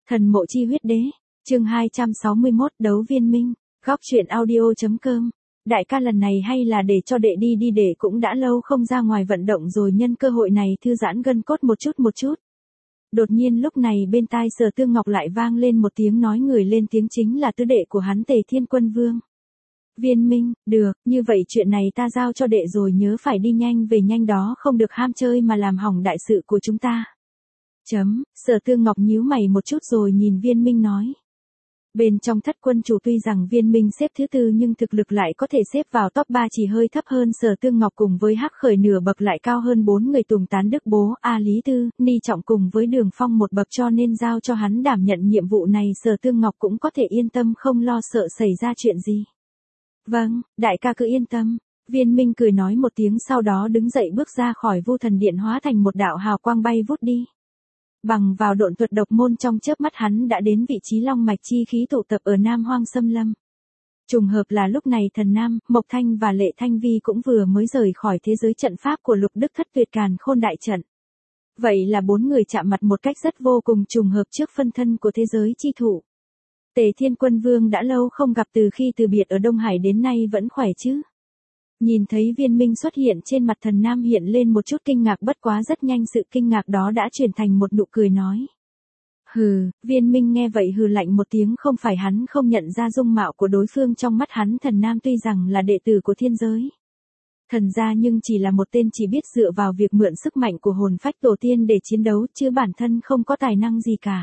Thần mộ chi huyết đế, chương 261 đấu viên minh, góc truyện audio.com. Đại ca lần này hay là để cho đệ đi để cũng đã lâu không ra ngoài vận động rồi nhân cơ hội này thư giãn gân cốt một chút. Đột nhiên lúc này bên tai Sở Tương Ngọc lại vang lên một tiếng nói, người lên tiếng chính là tứ đệ của hắn Tề Thiên Quân Vương. Viên minh, được, như vậy chuyện này ta giao cho đệ rồi, nhớ phải đi nhanh về nhanh đó, không được ham chơi mà làm hỏng đại sự của chúng ta. Sở Tương Ngọc nhíu mày một chút rồi nhìn Viên Minh nói. Bên trong thất quân chủ tuy rằng Viên Minh xếp thứ tư nhưng thực lực lại có thể xếp vào top 3, chỉ hơi thấp hơn Sở Tương Ngọc cùng với Hắc Khởi nửa bậc, lại cao hơn 4 người Tùng Tán Đức Bố, A Lý Tư, Ni Trọng cùng với Đường Phong một bậc, cho nên giao cho hắn đảm nhận nhiệm vụ này Sở Tương Ngọc cũng có thể yên tâm không lo sợ xảy ra chuyện gì. Vâng, đại ca cứ yên tâm. Viên Minh cười nói một tiếng, sau đó đứng dậy bước ra khỏi Vu Thần Điện, hóa thành một đạo hào quang bay vút đi. Bằng vào độn thuật độc môn, trong chớp mắt hắn đã đến vị trí long mạch chi khí tụ tập ở Nam Hoang Xâm Lâm. Trùng hợp là lúc này Thần Nam, Mộc Thanh và Lệ Thanh Vi cũng vừa mới rời khỏi thế giới trận pháp của Lục Đức Thất Tuyệt Càn Khôn đại trận. Vậy là bốn người chạm mặt một cách rất vô cùng trùng hợp trước phân thân của thế giới chi thụ. Tề Thiên Quân Vương đã lâu không gặp, từ khi từ biệt ở Đông Hải đến nay vẫn khỏe chứ? Nhìn thấy Viên Minh xuất hiện, trên mặt Thần Nam hiện lên một chút kinh ngạc, bất quá rất nhanh sự kinh ngạc đó đã chuyển thành một nụ cười nói. Hừ, Viên Minh nghe vậy hừ lạnh một tiếng, không phải hắn không nhận ra dung mạo của đối phương, trong mắt hắn Thần Nam tuy rằng là đệ tử của thiên giới thần gia nhưng chỉ là một tên chỉ biết dựa vào việc mượn sức mạnh của hồn phách tổ tiên để chiến đấu, chứ bản thân không có tài năng gì cả.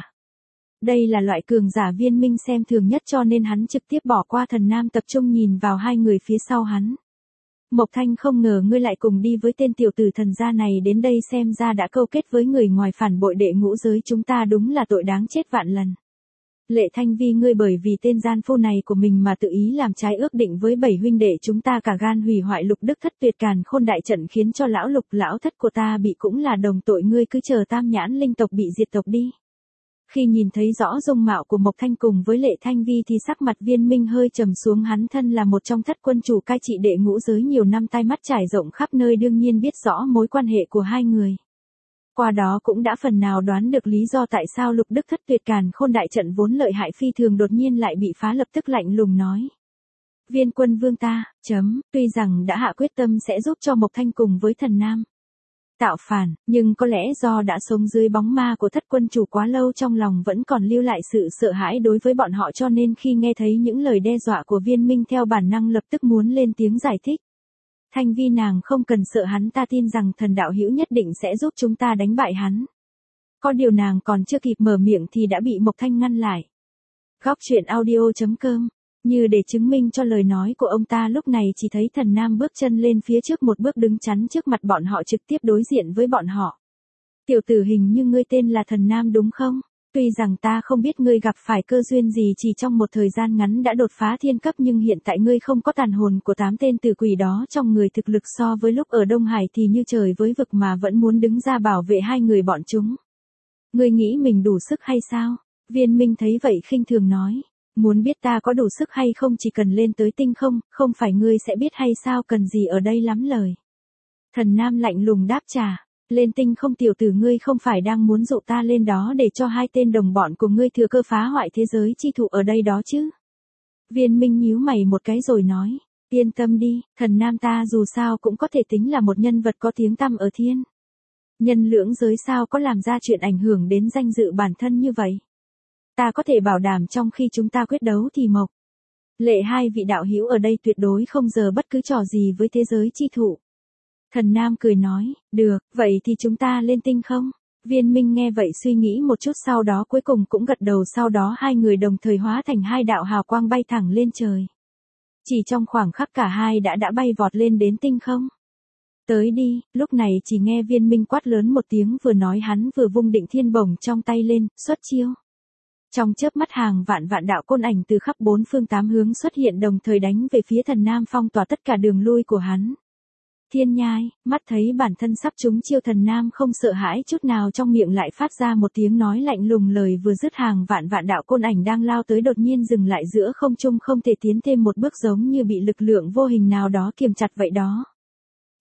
Đây là loại cường giả Viên Minh xem thường nhất, cho nên hắn trực tiếp bỏ qua Thần Nam, tập trung nhìn vào hai người phía sau hắn. Mộc Thanh, không ngờ ngươi lại cùng đi với tên tiểu tử thần gia này đến đây, xem ra đã câu kết với người ngoài, phản bội đệ ngũ giới chúng ta, đúng là tội đáng chết vạn lần. Lệ Thanh Vi, ngươi bởi vì tên gian phu này của mình mà tự ý làm trái ước định với 7 huynh đệ chúng ta, cả gan hủy hoại Lục Đức Thất Tuyệt Càn Khôn đại trận, khiến cho lão Lục lão thất của ta bị cũng là đồng tội, ngươi cứ chờ Tam Nhãn linh tộc bị diệt tộc đi. Khi nhìn thấy rõ dung mạo của Mộc Thanh cùng với Lệ Thanh Vi thì sắc mặt Viên Minh hơi trầm xuống, hắn thân là một trong thất quân chủ cai trị đệ ngũ giới nhiều năm, tai mắt trải rộng khắp nơi, đương nhiên biết rõ mối quan hệ của hai người. Qua đó cũng đã phần nào đoán được lý do tại sao Lục Đức Thất Tuyệt Càn Khôn đại trận vốn lợi hại phi thường đột nhiên lại bị phá, lập tức lạnh lùng nói. Viên Quân Vương ta, tuy rằng đã hạ quyết tâm sẽ giúp cho Mộc Thanh cùng với Thần Nam tạo phản, nhưng có lẽ do đã sống dưới bóng ma của thất quân chủ quá lâu, trong lòng vẫn còn lưu lại sự sợ hãi đối với bọn họ, cho nên khi nghe thấy những lời đe dọa của Viên Minh theo bản năng lập tức muốn lên tiếng giải thích. Thanh Vi, nàng không cần sợ hắn, ta tin rằng thần đạo hữu nhất định sẽ giúp chúng ta đánh bại hắn. Có điều nàng còn chưa kịp mở miệng thì đã bị Mộc Thanh ngăn lại. Góc truyện audio.com. Như để chứng minh cho lời nói của ông ta, lúc này chỉ thấy Thần Nam bước chân lên phía trước một bước, đứng chắn trước mặt bọn họ, trực tiếp đối diện với bọn họ. Tiểu tử, hình như ngươi tên là Thần Nam đúng không? Tuy rằng ta không biết ngươi gặp phải cơ duyên gì, chỉ trong một thời gian ngắn đã đột phá thiên cấp, nhưng hiện tại ngươi không có tàn hồn của 8 tên tử quỷ đó trong người, thực lực so với lúc ở Đông Hải thì như trời với vực, mà vẫn muốn đứng ra bảo vệ hai người bọn chúng. Ngươi nghĩ mình đủ sức hay sao? Viên Minh thấy vậy khinh thường nói. Muốn biết ta có đủ sức hay không, chỉ cần lên tới tinh không phải ngươi sẽ biết hay sao, cần gì ở đây lắm lời. Thần Nam lạnh lùng đáp trả. Lên tinh không, tiểu tử, ngươi không phải đang muốn dụ ta lên đó để cho hai tên đồng bọn của ngươi thừa cơ phá hoại thế giới chi thụ ở đây đó chứ? Viên Minh nhíu mày một cái rồi nói. Yên tâm đi, Thần Nam ta dù sao cũng có thể tính là một nhân vật có tiếng tăm ở thiên nhân lưỡng giới, sao có làm ra chuyện ảnh hưởng đến danh dự bản thân như vậy. Ta có thể bảo đảm trong khi chúng ta quyết đấu thì Mộc, Lệ hai vị đạo hữu ở đây tuyệt đối không giờ bất cứ trò gì với thế giới chi thụ. Thần Nam cười nói, được, vậy thì chúng ta lên tinh không? Viên Minh nghe vậy suy nghĩ một chút, sau đó cuối cùng cũng gật đầu, sau đó hai người đồng thời hóa thành hai đạo hào quang bay thẳng lên trời. Chỉ trong khoảng khắc cả hai đã bay vọt lên đến tinh không. Tới đi, lúc này chỉ nghe Viên Minh quát lớn một tiếng, vừa nói hắn vừa vung Định Thiên Bổng trong tay lên, xuất chiêu. Trong chớp mắt hàng vạn đạo côn ảnh từ khắp bốn phương tám hướng xuất hiện, đồng thời đánh về phía Thần Nam, phong tỏa tất cả đường lui của hắn. Thiên nhai, mắt thấy bản thân sắp trúng chiêu, Thần Nam không sợ hãi chút nào, trong miệng lại phát ra một tiếng nói lạnh lùng, lời vừa dứt hàng vạn đạo côn ảnh đang lao tới đột nhiên dừng lại giữa không trung, không thể tiến thêm một bước, giống như bị lực lượng vô hình nào đó kiềm chặt vậy đó.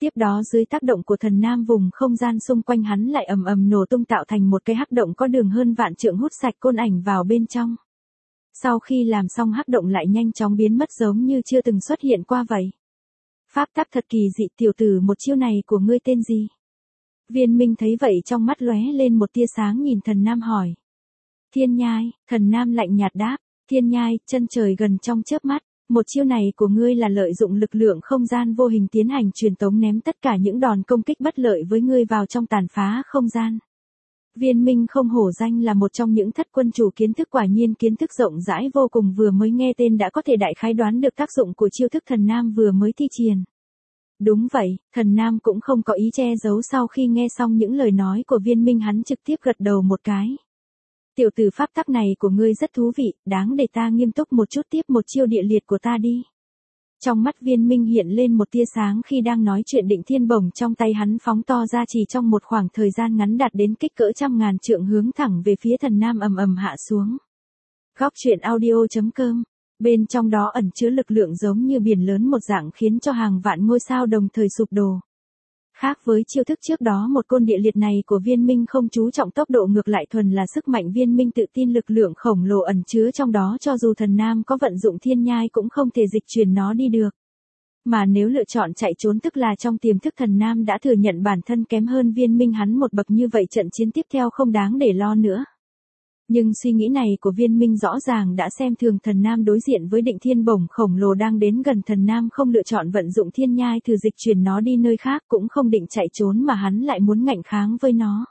Tiếp đó dưới tác động của thần nam vùng không gian xung quanh hắn lại ầm ầm nổ tung tạo thành một cái hắc động có đường hơn vạn trượng hút sạch côn ảnh vào bên trong. Sau khi làm xong hắc động lại nhanh chóng biến mất giống như chưa từng xuất hiện qua vậy. Pháp tắc thật kỳ dị, tiểu tử, một chiêu này của ngươi tên gì? Viên Minh thấy vậy trong mắt lóe lên một tia sáng, nhìn thần nam hỏi. Thiên nhai, thần nam lạnh nhạt đáp. Thiên nhai, chân trời gần trong chớp mắt. Một chiêu này của ngươi là lợi dụng lực lượng không gian vô hình tiến hành truyền tống ném tất cả những đòn công kích bất lợi với ngươi vào trong tàn phá không gian. Viên Minh không hổ danh là một trong những thất quân chủ kiến thức, quả nhiên kiến thức rộng rãi vô cùng, vừa mới nghe tên đã có thể đại khái đoán được tác dụng của chiêu thức thần nam vừa mới thi triển. Đúng vậy, thần nam cũng không có ý che giấu, sau khi nghe xong những lời nói của Viên Minh hắn trực tiếp gật đầu một cái. Tiểu tử, pháp tắc này của ngươi rất thú vị, đáng để ta nghiêm túc một chút, tiếp một chiêu địa liệt của ta đi. Trong mắt Viên Minh hiện lên một tia sáng khi đang nói chuyện, định thiên bổng trong tay hắn phóng to ra, chỉ trong một khoảng thời gian ngắn đạt đến kích cỡ trăm ngàn trượng, hướng thẳng về phía thần nam ầm ầm hạ xuống. Góc truyện audio.com. Bên trong đó ẩn chứa lực lượng giống như biển lớn một dạng, khiến cho hàng vạn ngôi sao đồng thời sụp đổ. Khác với chiêu thức trước đó, một côn địa liệt này của Viên Minh không chú trọng tốc độ, ngược lại thuần là sức mạnh. Viên Minh tự tin lực lượng khổng lồ ẩn chứa trong đó, cho dù thần nam có vận dụng thiên nhai cũng không thể dịch chuyển nó đi được. Mà nếu lựa chọn chạy trốn, tức là trong tiềm thức thần nam đã thừa nhận bản thân kém hơn Viên Minh hắn một bậc, như vậy trận chiến tiếp theo không đáng để lo nữa. Nhưng suy nghĩ này của Viên Minh rõ ràng đã xem thường thần nam. Đối diện với định thiên bổng khổng lồ đang đến gần, thần nam không lựa chọn vận dụng thiên nhai thử dịch chuyển nó đi nơi khác, cũng không định chạy trốn mà hắn lại muốn ngạnh kháng với nó.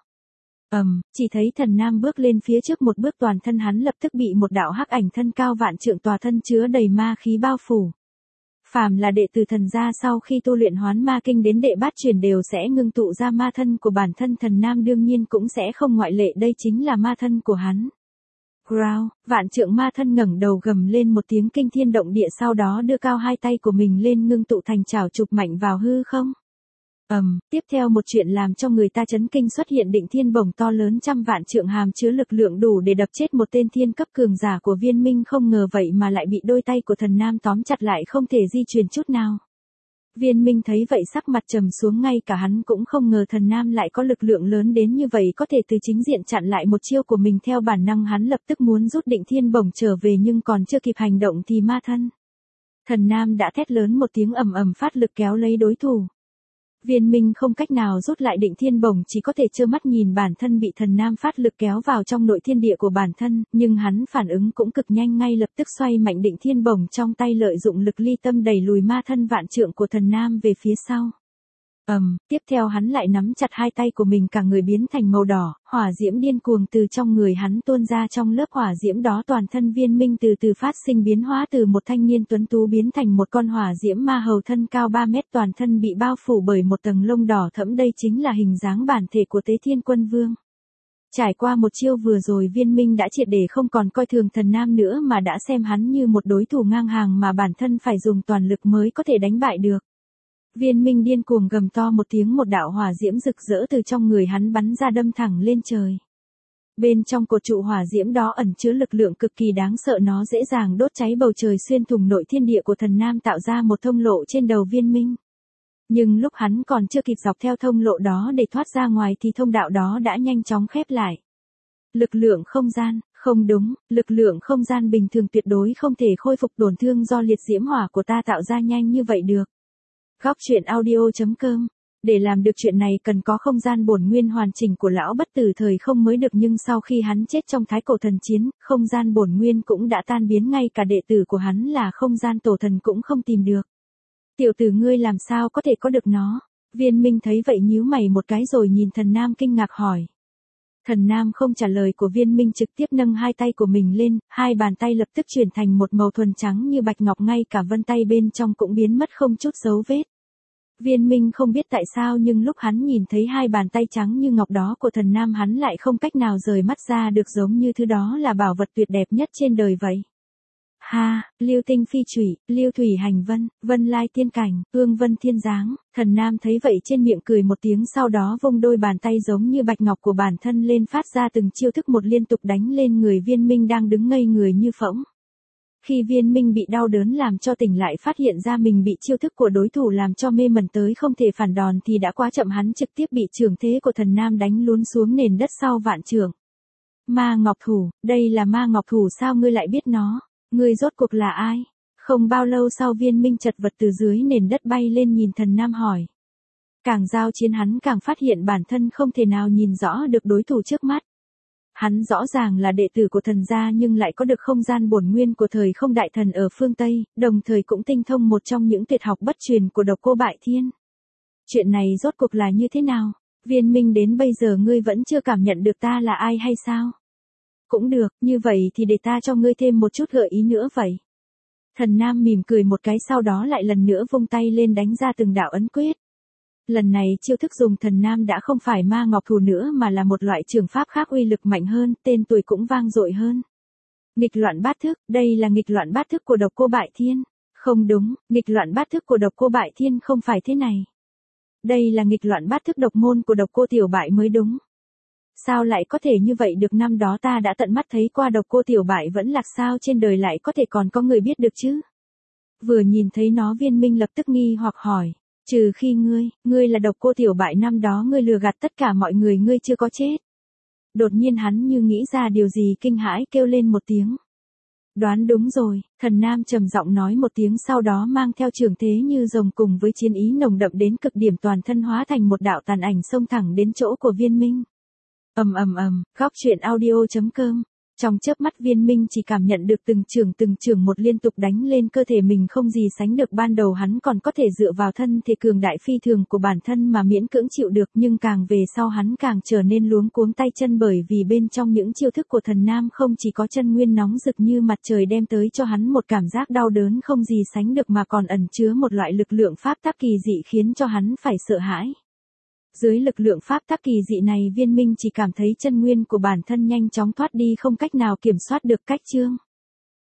Chỉ thấy thần nam bước lên phía trước một bước, toàn thân hắn lập tức bị một đạo hắc ảnh thân cao vạn trượng, tòa thân chứa đầy ma khí bao phủ. Phàm là đệ tử thần gia sau khi tu luyện Hoán Ma Kinh đến đệ bát truyền đều sẽ ngưng tụ ra ma thân của bản thân, thần nam đương nhiên cũng sẽ không ngoại lệ, đây chính là ma thân của hắn. Growl, vạn trượng ma thân ngẩng đầu gầm lên một tiếng kinh thiên động địa, sau đó đưa cao hai tay của mình lên ngưng tụ thành chảo chụp mạnh vào hư không. Tiếp theo một chuyện làm cho người ta chấn kinh xuất hiện, định thiên bổng to lớn trăm vạn trượng hàm chứa lực lượng đủ để đập chết một tên thiên cấp cường giả của Viên Minh, không ngờ vậy mà lại bị đôi tay của thần nam tóm chặt lại, không thể di chuyển chút nào. Viên Minh thấy vậy sắc mặt trầm xuống, ngay cả hắn cũng không ngờ thần nam lại có lực lượng lớn đến như vậy, có thể từ chính diện chặn lại một chiêu của mình. Theo bản năng hắn lập tức muốn rút định thiên bổng trở về, nhưng còn chưa kịp hành động thì ma thân thần nam đã thét lớn một tiếng, ầm ầm phát lực kéo lấy đối thủ. Viên Minh không cách nào rút lại định thiên bổng, chỉ có thể trơ mắt nhìn bản thân bị thần nam phát lực kéo vào trong nội thiên địa của bản thân, nhưng hắn phản ứng cũng cực nhanh, ngay lập tức xoay mạnh định thiên bổng trong tay, lợi dụng lực ly tâm đẩy lùi ma thân vạn trượng của thần nam về phía sau. Tiếp theo hắn lại nắm chặt hai tay của mình, cả người biến thành màu đỏ, hỏa diễm điên cuồng từ trong người hắn tuôn ra, trong lớp hỏa diễm đó toàn thân Viên Minh từ từ phát sinh biến hóa, từ một thanh niên tuấn tú biến thành một con hỏa diễm ma hầu thân cao 3 mét, toàn thân bị bao phủ bởi một tầng lông đỏ thẫm, đây chính là hình dáng bản thể của Tế Thiên Quân Vương. Trải qua một chiêu vừa rồi, Viên Minh đã triệt để không còn coi thường thần nam nữa, mà đã xem hắn như một đối thủ ngang hàng mà bản thân phải dùng toàn lực mới có thể đánh bại được. Viên Minh điên cuồng gầm to một tiếng, một đạo hỏa diễm rực rỡ từ trong người hắn bắn ra, đâm thẳng lên trời. Bên trong cột trụ hỏa diễm đó ẩn chứa lực lượng cực kỳ đáng sợ, nó dễ dàng đốt cháy bầu trời, xuyên thủng nội thiên địa của thần nam, tạo ra một thông lộ trên đầu Viên Minh. Nhưng lúc hắn còn chưa kịp dọc theo thông lộ đó để thoát ra ngoài thì thông đạo đó đã nhanh chóng khép lại. Lực lượng không gian, không đúng, lực lượng không gian bình thường tuyệt đối không thể khôi phục tổn thương do liệt diễm hỏa của ta tạo ra nhanh như vậy được. Góc truyện audio.com. Để làm được chuyện này cần có không gian bổn nguyên hoàn chỉnh của lão bất tử thời không mới được, nhưng sau khi hắn chết trong thái cổ thần chiến, không gian bổn nguyên cũng đã tan biến, ngay cả đệ tử của hắn là không gian tổ thần cũng không tìm được. Tiểu tử, ngươi làm sao có thể có được nó? Viên Minh thấy vậy nhíu mày một cái rồi nhìn thần nam kinh ngạc hỏi. Thần nam không trả lời của Viên Minh, trực tiếp nâng hai tay của mình lên, hai bàn tay lập tức chuyển thành một màu thuần trắng như bạch ngọc, ngay cả vân tay bên trong cũng biến mất không chút dấu vết. Viên Minh không biết tại sao, nhưng lúc hắn nhìn thấy hai bàn tay trắng như ngọc đó của thần nam, hắn lại không cách nào rời mắt ra được, giống như thứ đó là bảo vật tuyệt đẹp nhất trên đời vậy. Ha, lưu tinh phi chủy, lưu thủy hành vân, vân lai tiên cảnh, ương vân thiên giáng. Thần nam thấy vậy trên miệng cười một tiếng, sau đó vung đôi bàn tay giống như bạch ngọc của bản thân lên, phát ra từng chiêu thức một liên tục đánh lên người Viên Minh đang đứng ngây người như phỗng. Khi Viên Minh bị đau đớn làm cho tỉnh lại phát hiện ra mình bị chiêu thức của đối thủ làm cho mê mẩn tới không thể phản đòn thì đã quá chậm, hắn trực tiếp bị trường thế của thần nam đánh lún xuống nền đất sau vạn trường. Ma Ngọc Thủ, đây là Ma Ngọc Thủ sao ngươi lại biết nó? Ngươi rốt cuộc là ai? Không bao lâu sau Viên Minh chật vật từ dưới nền đất bay lên nhìn thần nam hỏi. Càng giao chiến hắn càng phát hiện bản thân không thể nào nhìn rõ được đối thủ trước mắt. Hắn rõ ràng là đệ tử của thần gia nhưng lại có được không gian bổn nguyên của thời không đại thần ở phương Tây, đồng thời cũng tinh thông một trong những tuyệt học bất truyền của Độc Cô Bại Thiên. Chuyện này rốt cuộc là như thế nào? Viên Minh, đến bây giờ ngươi vẫn chưa cảm nhận được ta là ai hay sao? Cũng được, như vậy thì để ta cho ngươi thêm một chút gợi ý nữa vậy. Thần Nam mỉm cười một cái sau đó lại lần nữa vung tay lên đánh ra từng đạo ấn quyết. Lần này chiêu thức dùng thần nam đã không phải Ma Ngọc Thủ nữa mà là một loại trường pháp khác uy lực mạnh hơn, tên tuổi cũng vang dội hơn. Nghịch loạn bát thức, đây là nghịch loạn bát thức của Độc Cô Bại Thiên. Không đúng, nghịch loạn bát thức của Độc Cô Bại Thiên không phải thế này. Đây là nghịch loạn bát thức độc môn của Độc Cô Tiểu Bại mới đúng. Sao lại có thể như vậy được, năm đó ta đã tận mắt thấy qua Độc Cô Tiểu Bại vẫn lạc, sao trên đời lại có thể còn có người biết được chứ? Vừa nhìn thấy nó Viên Minh lập tức nghi hoặc hỏi. Trừ khi ngươi là Độc Cô Tiểu Bại năm đó ngươi lừa gạt tất cả mọi người, ngươi chưa có chết. Đột nhiên hắn như nghĩ ra điều gì kinh hãi kêu lên một tiếng. Đoán đúng rồi, thần nam trầm giọng nói một tiếng sau đó mang theo trường thế như rồng cùng với chiến ý nồng đậm đến cực điểm toàn thân hóa thành một đạo tàn ảnh xông thẳng đến chỗ của Viên Minh. Góc truyện audio.com. Trong chớp mắt Viên Minh chỉ cảm nhận được từng trường một liên tục đánh lên cơ thể mình không gì sánh được, ban đầu hắn còn có thể dựa vào thân thể cường đại phi thường của bản thân mà miễn cưỡng chịu được, nhưng càng về sau hắn càng trở nên luống cuống tay chân bởi vì bên trong những chiêu thức của thần nam không chỉ có chân nguyên nóng rực như mặt trời đem tới cho hắn một cảm giác đau đớn không gì sánh được mà còn ẩn chứa một loại lực lượng pháp tắc kỳ dị khiến cho hắn phải sợ hãi. Dưới lực lượng pháp tắc kỳ dị này Viên Minh chỉ cảm thấy chân nguyên của bản thân nhanh chóng thoát đi không cách nào kiểm soát được. Cách chương